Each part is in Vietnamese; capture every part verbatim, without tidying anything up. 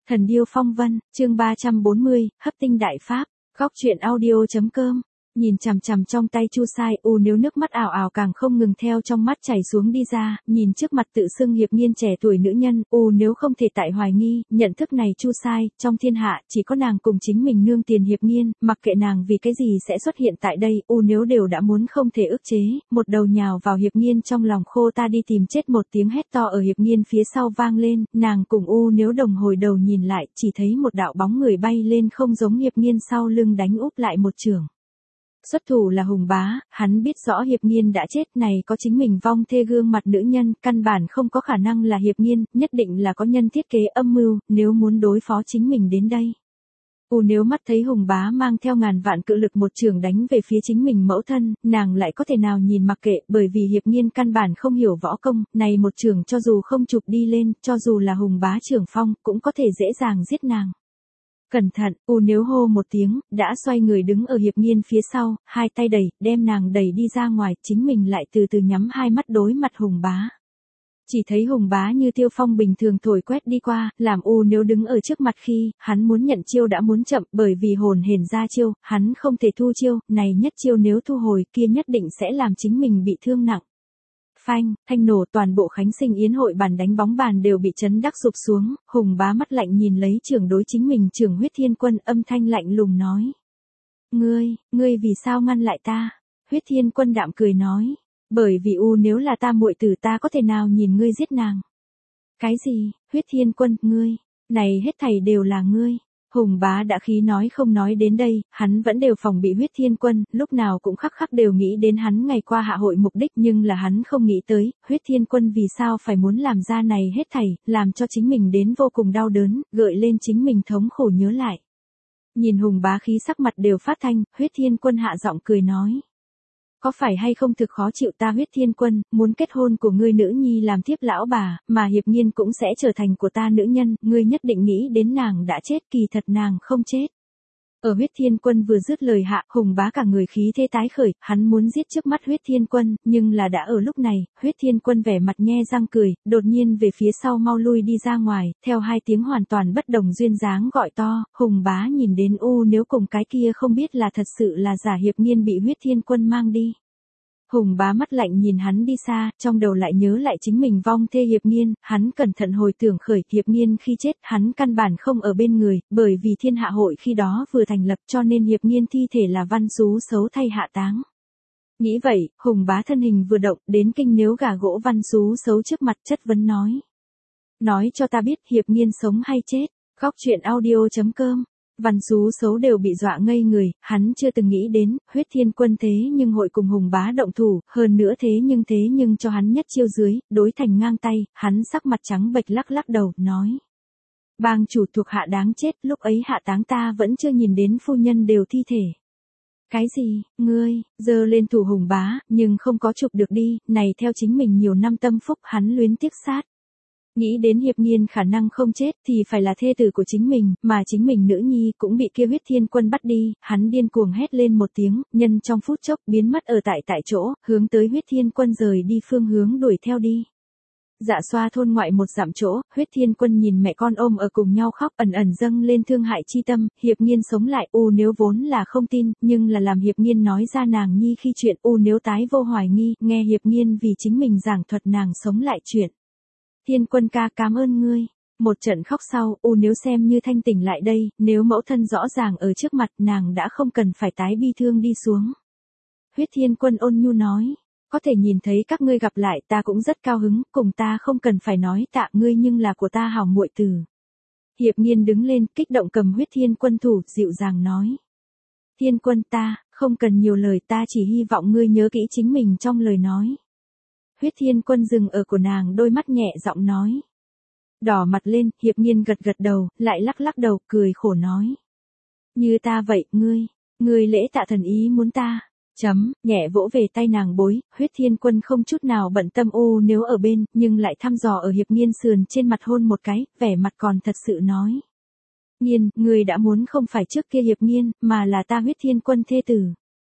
Thần điêu phong vân, chương ba trăm bốn mươi, hấp tinh đại pháp, góc truyện audio chấm com. Nhìn chằm chằm trong tay Chu Sai, u nếu nước mắt ảo ảo càng không ngừng theo trong mắt chảy xuống đi ra, nhìn trước mặt tự xưng hiệp nghiên trẻ tuổi nữ nhân, u nếu không thể tại hoài nghi, nhận thức này Chu Sai, trong thiên hạ, chỉ có nàng cùng chính mình nương tiền hiệp nghiên, mặc kệ nàng vì cái gì sẽ xuất hiện tại đây, u nếu đều đã muốn không thể ức chế, một đầu nhào vào hiệp nghiên trong lòng khô ta đi tìm chết, một tiếng hét to ở hiệp nghiên phía sau vang lên, nàng cùng u nếu đồng hồi đầu nhìn lại, chỉ thấy một đạo bóng người bay lên không giống hiệp nghiên sau lưng đánh úp lại một chưởng. Xuất thủ là Hùng Bá, hắn biết rõ hiệp nghiên đã chết, này có chính mình vong thê gương mặt nữ nhân, căn bản không có khả năng là hiệp nghiên, nhất định là có nhân thiết kế âm mưu, nếu muốn đối phó chính mình đến đây. U nếu mắt thấy Hùng Bá mang theo ngàn vạn cự lực một trường đánh về phía chính mình mẫu thân, nàng lại có thể nào nhìn mặc kệ, bởi vì hiệp nghiên căn bản không hiểu võ công, này một trường cho dù không chụp đi lên, cho dù là Hùng Bá trưởng phong, cũng có thể dễ dàng giết nàng. Cẩn thận, u nếu hô một tiếng, đã xoay người đứng ở hiệp nghiên phía sau, hai tay đẩy, đem nàng đẩy đi ra ngoài, chính mình lại từ từ nhắm hai mắt đối mặt Hùng Bá. Chỉ thấy Hùng Bá như tiêu phong bình thường thổi quét đi qua, làm u nếu đứng ở trước mặt khi, hắn muốn nhận chiêu đã muốn chậm, bởi vì hồn hển ra chiêu, hắn không thể thu chiêu, này nhất chiêu nếu thu hồi kia nhất định sẽ làm chính mình bị thương nặng. Phanh, thanh nổ, toàn bộ Khánh Sinh Yến hội bàn đánh bóng bàn đều bị chấn đắc sụp xuống, Hùng Bá mắt lạnh nhìn lấy trưởng đối chính mình trưởng Huyết Thiên Quân, âm thanh lạnh lùng nói. Ngươi, ngươi vì sao ngăn lại ta? Huyết Thiên Quân đạm cười nói. Bởi vì u nếu là ta muội tử ta có thể nào nhìn ngươi giết nàng? Cái gì, Huyết Thiên Quân, ngươi, này hết thảy đều là ngươi. Hùng Bá đã khí nói không nói đến đây, hắn vẫn đều phòng bị Huyết Thiên Quân, lúc nào cũng khắc khắc đều nghĩ đến hắn ngày qua hạ hội mục đích, nhưng là hắn không nghĩ tới, Huyết Thiên Quân vì sao phải muốn làm ra này hết thảy, làm cho chính mình đến vô cùng đau đớn, gợi lên chính mình thống khổ nhớ lại. Nhìn Hùng Bá khí sắc mặt đều phát thanh, Huyết Thiên Quân hạ giọng cười nói. Có phải hay không thực khó chịu ta Huyết Thiên Quân, muốn kết hôn của ngươi nữ nhi làm tiếp lão bà, mà hiệp nghiên cũng sẽ trở thành của ta nữ nhân, ngươi nhất định nghĩ đến nàng đã chết, kỳ thật nàng không chết. Ở Huyết Thiên Quân vừa dứt lời hạ, Hùng Bá cả người khí thế tái khởi, hắn muốn giết trước mắt Huyết Thiên Quân, nhưng là đã ở lúc này, Huyết Thiên Quân vẻ mặt nhe răng cười, đột nhiên về phía sau mau lui đi ra ngoài, theo hai tiếng hoàn toàn bất đồng duyên dáng gọi to, Hùng Bá nhìn đến u nếu cùng cái kia không biết là thật sự là giả hiệp nghiên bị Huyết Thiên Quân mang đi. Hùng Bá mắt lạnh nhìn hắn đi xa, trong đầu lại nhớ lại chính mình vong thê hiệp nghiên, hắn cẩn thận hồi tưởng khởi hiệp nghiên khi chết, hắn căn bản không ở bên người, bởi vì thiên hạ hội khi đó vừa thành lập cho nên hiệp nghiên thi thể là văn xú xấu thay hạ táng. Nghĩ vậy, Hùng Bá thân hình vừa động, đến kinh nếu gà gỗ văn xú xấu trước mặt chất vấn nói. Nói cho ta biết hiệp nghiên sống hay chết, góc truyện audio chấm com. Văn xú xấu đều bị dọa ngây người, hắn chưa từng nghĩ đến, Huyết Thiên Quân thế nhưng hội cùng Hùng Bá động thủ, hơn nữa thế nhưng thế nhưng cho hắn nhất chiêu dưới, đối thành ngang tay, hắn sắc mặt trắng bệch lắc lắc đầu, nói. Bang chủ thuộc hạ đáng chết, lúc ấy hạ táng ta vẫn chưa nhìn đến phu nhân đều thi thể. Cái gì, ngươi, giơ lên thủ Hùng Bá, nhưng không có chụp được đi, này theo chính mình nhiều năm tâm phúc hắn luyến tiếc sát. Nghĩ đến hiệp nghiên khả năng không chết thì phải là thê tử của chính mình, mà chính mình nữ nhi cũng bị kia Huyết Thiên Quân bắt đi, hắn điên cuồng hét lên một tiếng, nhân trong phút chốc biến mất ở tại tại chỗ, hướng tới Huyết Thiên Quân rời đi phương hướng đuổi theo đi. Dạ xoa thôn ngoại một dặm chỗ, Huyết Thiên Quân nhìn mẹ con ôm ở cùng nhau khóc, ẩn ẩn dâng lên thương hại chi tâm, hiệp nghiên sống lại, u nếu vốn là không tin, nhưng là làm hiệp nghiên nói ra nàng nhi khi chuyện, u nếu tái vô hoài nghi, nghe hiệp nghiên vì chính mình giảng thuật nàng sống lại chuyện. Thiên Quân ca cảm ơn ngươi. Một trận khóc sau, u nếu xem như thanh tỉnh lại đây, nếu mẫu thân rõ ràng ở trước mặt nàng đã không cần phải tái bi thương đi xuống. Huyết Thiên Quân ôn nhu nói, có thể nhìn thấy các ngươi gặp lại ta cũng rất cao hứng, cùng ta không cần phải nói tạ ngươi nhưng là của ta hảo muội tử. Hiệp nghiên đứng lên, kích động cầm Huyết Thiên Quân thủ, dịu dàng nói. Thiên Quân ta, không cần nhiều lời ta chỉ hy vọng ngươi nhớ kỹ chính mình trong lời nói. Huyết Thiên Quân dừng ở của nàng đôi mắt nhẹ giọng nói. Đỏ mặt lên, hiệp nghiên gật gật đầu, lại lắc lắc đầu, cười khổ nói. Như ta vậy, ngươi, ngươi lễ tạ thần ý muốn ta. Chấm, nhẹ vỗ về tay nàng bối, Huyết Thiên Quân không chút nào bận tâm ô nếu ở bên, nhưng lại thăm dò ở hiệp nghiên sườn trên mặt hôn một cái, vẻ mặt còn thật sự nói. Nghiên, ngươi đã muốn không phải trước kia hiệp nghiên, mà là ta Huyết Thiên Quân thê tử.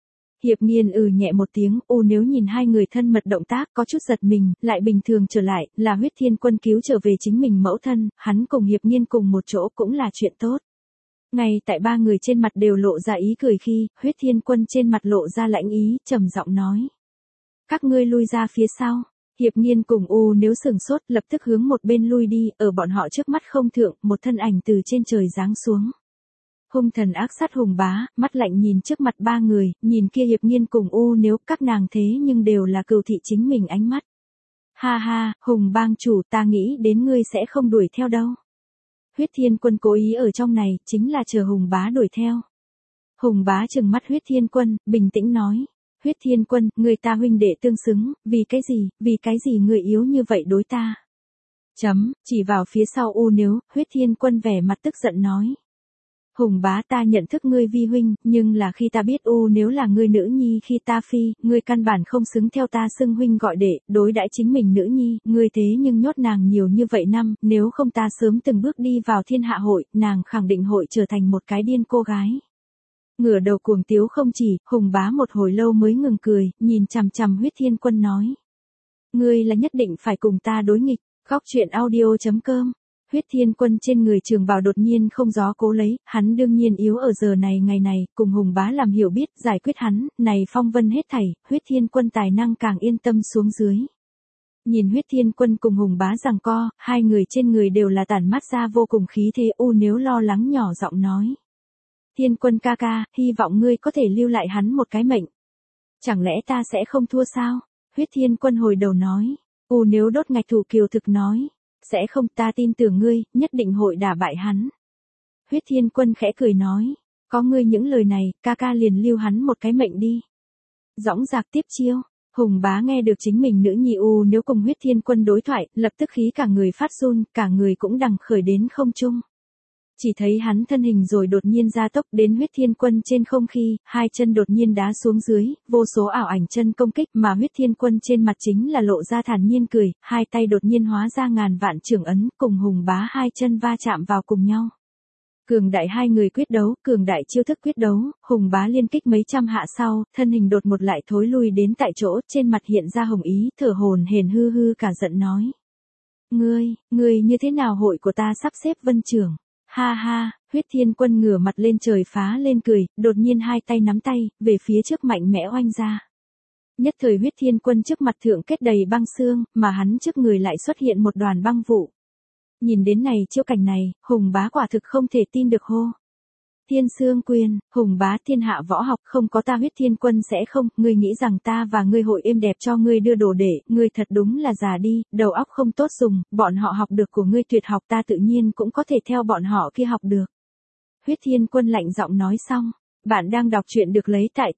Hiệp Nghiên ừ nhẹ một tiếng, u nếu nhìn hai người thân mật động tác có chút giật mình, lại bình thường trở lại, là Huyết Thiên Quân cứu trở về chính mình mẫu thân, hắn cùng Hiệp Nghiên cùng một chỗ cũng là chuyện tốt. Ngay tại ba người trên mặt đều lộ ra ý cười khi, Huyết Thiên Quân trên mặt lộ ra lãnh ý, trầm giọng nói. Các ngươi lui ra phía sau. Hiệp Nghiên cùng u nếu sừng sốt, lập tức hướng một bên lui đi, ở bọn họ trước mắt không thượng, một thân ảnh từ trên trời giáng xuống. Hung thần ác sát Hùng Bá, mắt lạnh nhìn trước mặt ba người, nhìn kia Hiệp Nghiên cùng u nếu các nàng thế nhưng đều là cừu thị chính mình ánh mắt. Ha ha, Hùng bang chủ, ta nghĩ đến ngươi sẽ không đuổi theo đâu. Huyết Thiên Quân cố ý ở trong này, chính là chờ Hùng Bá đuổi theo. Hùng Bá trừng mắt Huyết Thiên Quân, bình tĩnh nói. Huyết Thiên Quân, người ta huynh đệ tương xứng, vì cái gì, vì cái gì người yếu như vậy đối ta. Chấm, chỉ vào phía sau u nếu, Huyết Thiên Quân vẻ mặt tức giận nói. Hùng Bá, ta nhận thức ngươi vi huynh, nhưng là khi ta biết u nếu là ngươi nữ nhi khi ta phi, ngươi căn bản không xứng theo ta xưng huynh gọi đệ, đối đãi chính mình nữ nhi, ngươi thế nhưng nhốt nàng nhiều như vậy năm, nếu không ta sớm từng bước đi vào thiên hạ hội, nàng khẳng định hội trở thành một cái điên cô gái. Ngửa đầu cuồng tiếu không chỉ, Hùng Bá một hồi lâu mới ngừng cười, nhìn chằm chằm Huyết Thiên Quân nói. Ngươi là nhất định phải cùng ta đối nghịch, góc truyện audio chấm com. Huyết Thiên Quân trên người trường bào đột nhiên không gió cố lấy, hắn đương nhiên yếu ở giờ này ngày này, cùng Hùng Bá làm hiểu biết, giải quyết hắn, này phong vân hết thảy, Huyết Thiên Quân tài năng càng yên tâm xuống dưới. Nhìn Huyết Thiên Quân cùng Hùng Bá giằng co, hai người trên người đều là tản mát ra vô cùng khí thế, u nếu lo lắng nhỏ giọng nói. Thiên Quân ca ca, hy vọng ngươi có thể lưu lại hắn một cái mệnh. Chẳng lẽ ta sẽ không thua sao? Huyết Thiên Quân hồi đầu nói. U nếu đốt ngạch thủ kiều thực nói. Sẽ không, ta tin tưởng ngươi, nhất định hội đả bại hắn. Huyết Thiên Quân khẽ cười nói. Có ngươi những lời này, ca ca liền lưu hắn một cái mệnh đi. Dõng dạc tiếp chiêu. Hùng Bá nghe được chính mình nữ nhi u nếu cùng Huyết Thiên Quân đối thoại, lập tức khí cả người phát run, cả người cũng đằng khởi đến không trung. Chỉ thấy hắn thân hình rồi đột nhiên ra tốc đến Huyết Thiên Quân trên không khi, hai chân đột nhiên đá xuống dưới, vô số ảo ảnh chân công kích mà Huyết Thiên Quân trên mặt chính là lộ ra thản nhiên cười, hai tay đột nhiên hóa ra ngàn vạn trưởng ấn, cùng Hùng Bá hai chân va chạm vào cùng nhau. Cường đại hai người quyết đấu, cường đại chiêu thức quyết đấu, Hùng Bá liên kích mấy trăm hạ sau, thân hình đột một lại thối lui đến tại chỗ, trên mặt hiện ra hồng ý, thở hồn hển hư hư cả giận nói. Ngươi, ngươi như thế nào hội của ta sắp xếp vân trưởng? Ha ha, Huyết Thiên Quân ngửa mặt lên trời phá lên cười, đột nhiên hai tay nắm tay, về phía trước mạnh mẽ oanh ra. Nhất thời Huyết Thiên Quân trước mặt thượng kết đầy băng xương, mà hắn trước người lại xuất hiện một đoàn băng vụ. Nhìn đến này chiêu cảnh này, Hùng Bá quả thực không thể tin được hô. Thiên Xương Quyền, Hùng Bá thiên hạ võ học không có ta Huyết Thiên Quân sẽ không, ngươi nghĩ rằng ta và ngươi hội êm đẹp cho ngươi đưa đồ để, ngươi thật đúng là già đi, đầu óc không tốt dùng, bọn họ học được của ngươi tuyệt học ta tự nhiên cũng có thể theo bọn họ kia học được. Huyết Thiên Quân lạnh giọng nói xong, bạn đang đọc truyện được lấy tại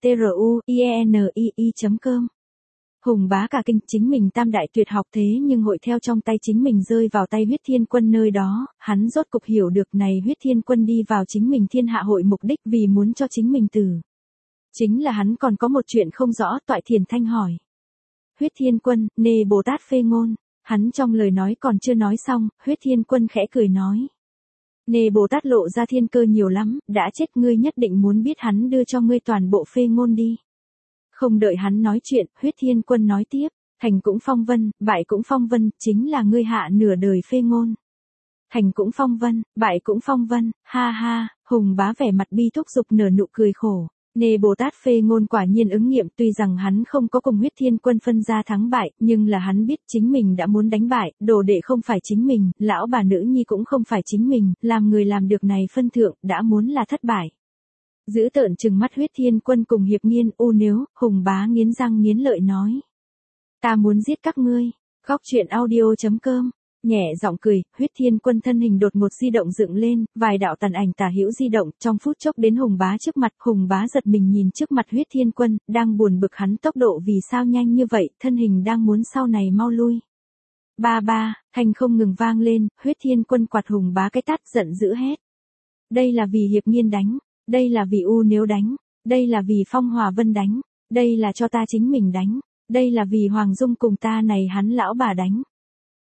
truinii chấm com. Hùng Bá cả kinh chính mình tam đại tuyệt học thế nhưng hội theo trong tay chính mình rơi vào tay Huyết Thiên Quân nơi đó, hắn rốt cục hiểu được này Huyết Thiên Quân đi vào chính mình thiên hạ hội mục đích vì muốn cho chính mình tử. Chính là hắn còn có một chuyện không rõ, Toại Thiền Thanh hỏi. Huyết Thiên Quân, nê Bồ Tát phê ngôn, hắn trong lời nói còn chưa nói xong, Huyết Thiên Quân khẽ cười nói. Nê Bồ Tát lộ ra thiên cơ nhiều lắm, đã chết ngươi nhất định muốn biết hắn đưa cho ngươi toàn bộ phê ngôn đi. Không đợi hắn nói chuyện, Huyết Thiên Quân nói tiếp, thành cũng phong vân, bại cũng phong vân, chính là ngươi hạ nửa đời phê ngôn. Thành cũng phong vân, bại cũng phong vân, ha ha, Hùng Bá vẻ mặt bi thúc giục nở nụ cười khổ. Nê Bồ Tát phê ngôn quả nhiên ứng nghiệm, tuy rằng hắn không có cùng Huyết Thiên Quân phân ra thắng bại, nhưng là hắn biết chính mình đã muốn đánh bại, đồ đệ không phải chính mình, lão bà nữ nhi cũng không phải chính mình, làm người làm được này phân thượng, đã muốn là thất bại. Giữ tợn trừng mắt Huyết Thiên Quân cùng Hiệp Nghiên, u nếu, Hùng Bá nghiến răng nghiến lợi nói. Ta muốn giết các ngươi, góc truyện audio chấm com. Nhẹ giọng cười, Huyết Thiên Quân thân hình đột ngột di động dựng lên, vài đạo tàn ảnh tả hữu di động, trong phút chốc đến Hùng Bá trước mặt, Hùng Bá giật mình nhìn trước mặt Huyết Thiên Quân, đang buồn bực hắn tốc độ vì sao nhanh như vậy, thân hình đang muốn sau này mau lui. Ba ba, thanh không ngừng vang lên, Huyết Thiên Quân quạt Hùng Bá cái tát giận dữ hét. Đây là vì Hiệp Nghiên đánh, đây là vì U Nếu đánh, đây là vì Phong Hòa Vân đánh, đây là cho ta chính mình đánh, đây là vì Hoàng Dung cùng ta này hắn lão bà đánh.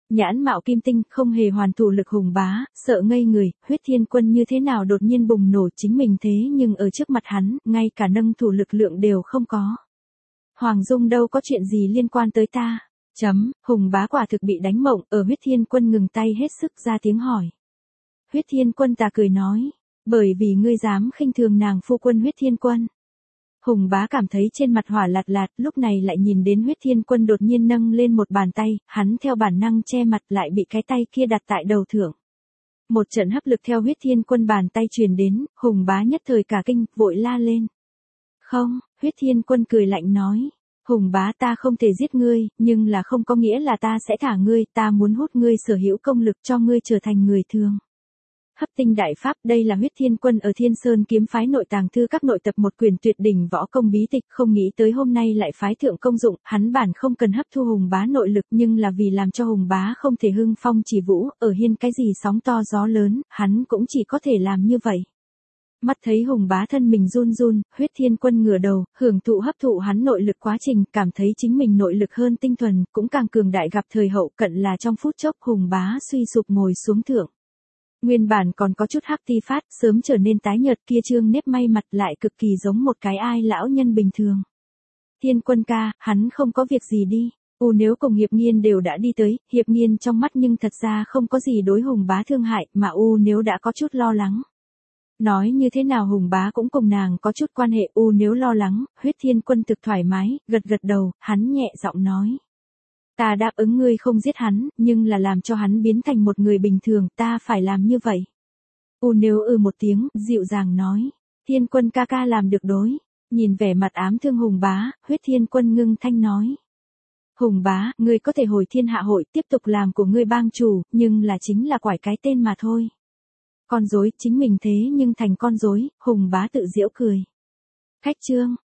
Nhãn mạo kim tinh, không hề hoàn thủ lực Hùng Bá, sợ ngây người, Huyết Thiên Quân như thế nào đột nhiên bùng nổ chính mình thế nhưng ở trước mặt hắn, ngay cả nâng thủ lực lượng đều không có. Hoàng Dung đâu có chuyện gì liên quan tới ta? Chấm, Hùng Bá quả thực bị đánh mộng, ở Huyết Thiên Quân ngừng tay hết sức ra tiếng hỏi. Huyết Thiên Quân ta cười nói, bởi vì ngươi dám khinh thường nàng phu quân Huyết Thiên Quân. Hùng Bá cảm thấy trên mặt hỏa lạt lạt, lúc này lại nhìn đến Huyết Thiên Quân đột nhiên nâng lên một bàn tay, hắn theo bản năng che mặt lại bị cái tay kia đặt tại đầu thượng. Một trận hấp lực theo Huyết Thiên Quân bàn tay truyền đến, Hùng Bá nhất thời cả kinh, vội la lên. Không, Huyết Thiên Quân cười lạnh nói. Hùng Bá ta không thể giết ngươi, nhưng là không có nghĩa là ta sẽ thả ngươi, ta muốn hút ngươi sở hữu công lực cho ngươi trở thành người thường. Hấp tinh đại pháp, đây là Huyết Thiên Quân ở Thiên Sơn kiếm phái nội tàng thư các nội tập một quyển tuyệt đỉnh võ công bí tịch, không nghĩ tới hôm nay lại phái thượng công dụng, hắn bản không cần hấp thu Hùng Bá nội lực nhưng là vì làm cho Hùng Bá không thể hưng phong chỉ vũ, ở hiên cái gì sóng to gió lớn, hắn cũng chỉ có thể làm như vậy. Mắt thấy Hùng Bá thân mình run run, Huyết Thiên Quân ngửa đầu, hưởng thụ hấp thụ hắn nội lực quá trình, cảm thấy chính mình nội lực hơn tinh thuần, cũng càng cường đại gặp thời hậu cận là trong phút chốc Hùng Bá suy sụp ngồi xuống thượng. Nguyên bản còn có chút hắc ti phát, sớm trở nên tái nhợt kia trương nếp may mặt lại cực kỳ giống một cái ai lão nhân bình thường. Thiên Quân ca, hắn không có việc gì đi. U nếu cùng Hiệp Nghiên đều đã đi tới, Hiệp Nghiên trong mắt nhưng thật ra không có gì đối Hùng Bá thương hại, mà U nếu đã có chút lo lắng. Nói như thế nào Hùng Bá cũng cùng nàng có chút quan hệ, U nếu lo lắng, Huyết Thiên Quân thực thoải mái, gật gật đầu, hắn nhẹ giọng nói. Ta đáp ứng ngươi không giết hắn, nhưng là làm cho hắn biến thành một người bình thường, ta phải làm như vậy. U nếu ừ một tiếng, dịu dàng nói. Thiên Quân ca ca làm được đối. Nhìn vẻ mặt ám thương Hùng Bá, Huyết Thiên Quân ngưng thanh nói. Hùng Bá, ngươi có thể hồi Thiên Hạ hội tiếp tục làm của ngươi bang chủ, nhưng là chính là quải cái tên mà thôi. Con rối, chính mình thế nhưng thành con rối, Hùng Bá tự giễu cười. Khách trương,